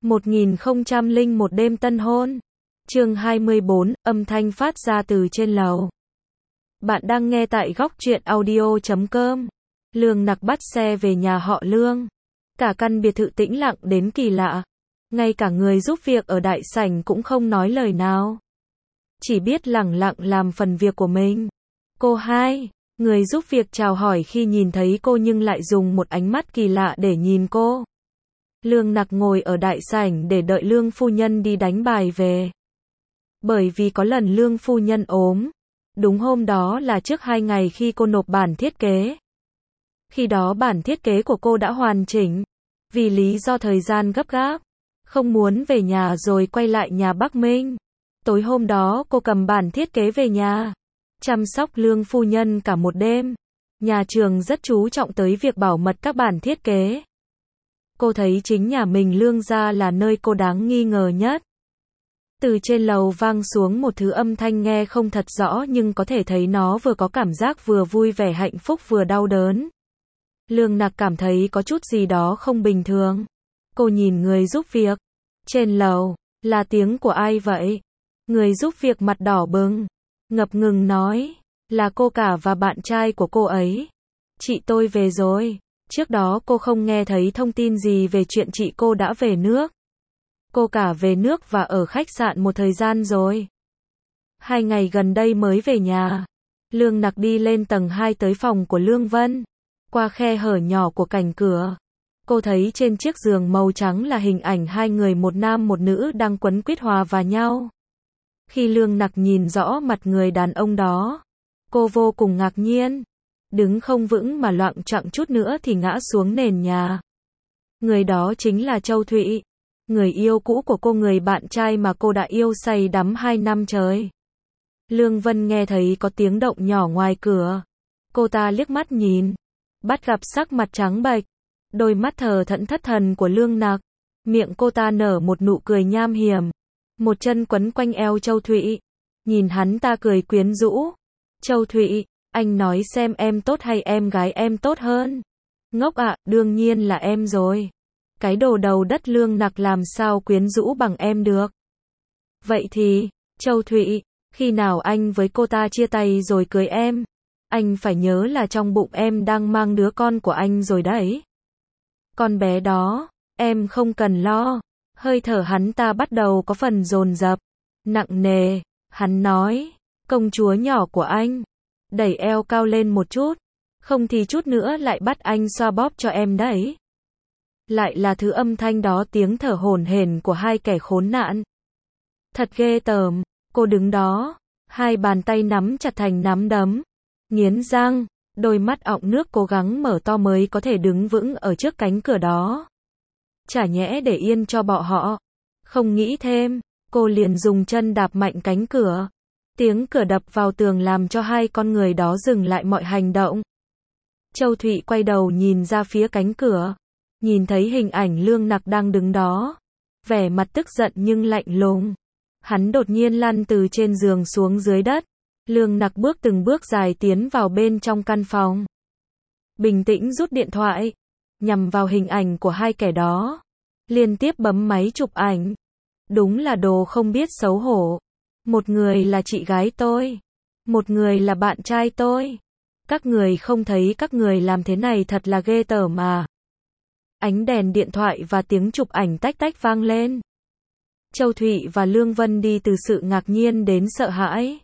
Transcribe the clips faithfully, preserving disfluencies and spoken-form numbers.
một nghìn không trăm lẻ một đêm tân hôn. Chương hai mươi bốn, âm thanh phát ra từ trên lầu. Bạn đang nghe tại góc truyện audio chấm com. Lương Nặc bắt xe về nhà họ Lương. Cả căn biệt thự tĩnh lặng đến kỳ lạ. Ngay cả người giúp việc ở đại sảnh cũng không nói lời nào. Chỉ biết lẳng lặng làm phần việc của mình. Cô hai, người giúp việc chào hỏi khi nhìn thấy cô nhưng lại dùng một ánh mắt kỳ lạ để nhìn cô. Lương Nặc ngồi ở đại sảnh để đợi Lương phu nhân đi đánh bài về. Bởi vì có lần Lương phu nhân ốm. Đúng hôm đó là trước hai ngày khi cô nộp bản thiết kế. Khi đó bản thiết kế của cô đã hoàn chỉnh. Vì lý do thời gian gấp gáp, không muốn về nhà rồi quay lại nhà Bắc Minh. Tối hôm đó cô cầm bản thiết kế về nhà, chăm sóc Lương phu nhân cả một đêm. Nhà trường rất chú trọng tới việc bảo mật các bản thiết kế. Cô thấy chính nhà mình Lương gia là nơi cô đáng nghi ngờ nhất. Từ trên lầu vang xuống một thứ âm thanh nghe không thật rõ nhưng có thể thấy nó vừa có cảm giác vừa vui vẻ hạnh phúc vừa đau đớn. Lương Nặc cảm thấy có chút gì đó không bình thường. Cô nhìn người giúp việc. Trên lầu, là tiếng của ai vậy? Người giúp việc mặt đỏ bừng, ngập ngừng nói, là cô cả và bạn trai của cô ấy. Chị tôi về rồi. Trước đó cô không nghe thấy thông tin gì về chuyện chị cô đã về nước. Cô cả về nước và ở khách sạn một thời gian rồi. Hai ngày gần đây mới về nhà. Lương Nặc đi lên tầng hai tới phòng của Lương Vân. Qua khe hở nhỏ của cành cửa, cô thấy trên chiếc giường màu trắng là hình ảnh hai người một nam một nữ đang quấn quýt hòa vào nhau. Khi Lương Nặc nhìn rõ mặt người đàn ông đó, cô vô cùng ngạc nhiên. Đứng không vững mà loạng choạng chút nữa thì ngã xuống nền nhà. Người đó chính là Châu Thụy, người yêu cũ của cô, người bạn trai mà cô đã yêu say đắm hai năm trời. Lương Vân nghe thấy có tiếng động nhỏ ngoài cửa. Cô ta liếc mắt nhìn, bắt gặp sắc mặt trắng bệch, đôi mắt thờ thẫn thất thần của Lương Nặc. Miệng cô ta nở một nụ cười nham hiểm. Một chân quấn quanh eo Châu Thụy. Nhìn hắn ta cười quyến rũ. Châu Thụy, anh nói xem em tốt hay em gái em tốt hơn? Ngốc ạ, à, đương nhiên là em rồi. Cái đồ đầu đất Lương Nặc làm sao quyến rũ bằng em được. Vậy thì, Châu Thụy, khi nào anh với cô ta chia tay rồi cưới em? Anh phải nhớ là trong bụng em đang mang đứa con của anh rồi đấy. Con bé đó, em không cần lo. Hơi thở hắn ta bắt đầu có phần dồn dập, nặng nề. Hắn nói, công chúa nhỏ của anh, đẩy eo cao lên một chút, không thì chút nữa lại bắt anh xoa bóp cho em đấy. Lại là thứ âm thanh đó, tiếng thở hổn hển của hai kẻ khốn nạn. Thật ghê tởm. Cô đứng đó, hai bàn tay nắm chặt thành nắm đấm, nghiến răng, đôi mắt ọng nước cố gắng mở to mới có thể đứng vững ở trước cánh cửa đó. Chả nhẽ để yên cho bọn họ. Không nghĩ thêm, cô liền dùng chân đạp mạnh cánh cửa. Tiếng cửa đập vào tường làm cho hai con người đó dừng lại mọi hành động. Châu Thụy quay đầu nhìn ra phía cánh cửa, nhìn thấy hình ảnh Lương Nặc đang đứng đó, vẻ mặt tức giận nhưng lạnh lùng. Hắn đột nhiên lăn từ trên giường xuống dưới đất. Lương Nặc bước từng bước dài tiến vào bên trong căn phòng. Bình tĩnh rút điện thoại, nhằm vào hình ảnh của hai kẻ đó. Liên tiếp bấm máy chụp ảnh. Đúng là đồ không biết xấu hổ. Một người là chị gái tôi, một người là bạn trai tôi. Các người không thấy các người làm thế này thật là ghê tởm mà. Ánh đèn điện thoại và tiếng chụp ảnh tách tách vang lên. Châu Thụy và Lương Vân đi từ sự ngạc nhiên đến sợ hãi.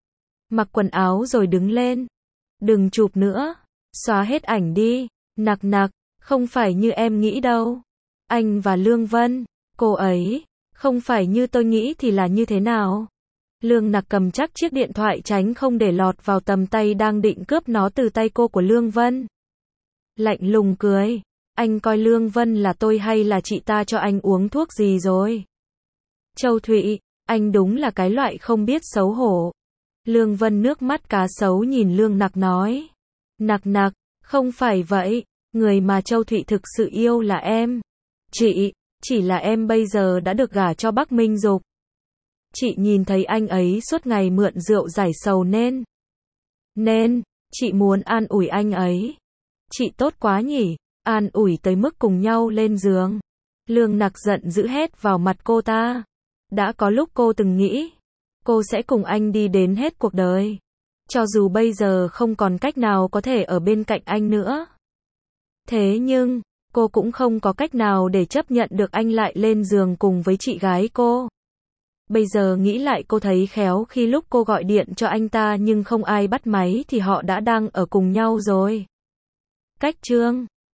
Mặc quần áo rồi đứng lên. Đừng chụp nữa. Xóa hết ảnh đi. Nặc Nặc, không phải như em nghĩ đâu. Anh và Lương Vân, cô ấy, không phải như tôi nghĩ thì là như thế nào? Lương Nặc cầm chắc chiếc điện thoại tránh không để lọt vào tầm tay đang định cướp nó từ tay cô của Lương Vân. Lạnh lùng cười. Anh coi Lương Vân là tôi hay là chị ta cho anh uống thuốc gì rồi? Châu Thụy, anh đúng là cái loại không biết xấu hổ. Lương Vân nước mắt cá sấu nhìn Lương Nặc nói. Nặc Nặc, không phải vậy, người mà Châu Thụy thực sự yêu là em. Chị, chỉ là em bây giờ đã được gả cho Bắc Minh Dục. Chị nhìn thấy anh ấy suốt ngày mượn rượu giải sầu nên. Nên, chị muốn an ủi anh ấy. Chị tốt quá nhỉ, an ủi tới mức cùng nhau lên giường. Lương Nặc giận dữ hét vào mặt cô ta. Đã có lúc cô từng nghĩ, cô sẽ cùng anh đi đến hết cuộc đời. Cho dù bây giờ không còn cách nào có thể ở bên cạnh anh nữa. Thế nhưng, cô cũng không có cách nào để chấp nhận được anh lại lên giường cùng với chị gái cô. Bây giờ nghĩ lại cô thấy khéo khi lúc cô gọi điện cho anh ta nhưng không ai bắt máy thì họ đã đang ở cùng nhau rồi. Cách chương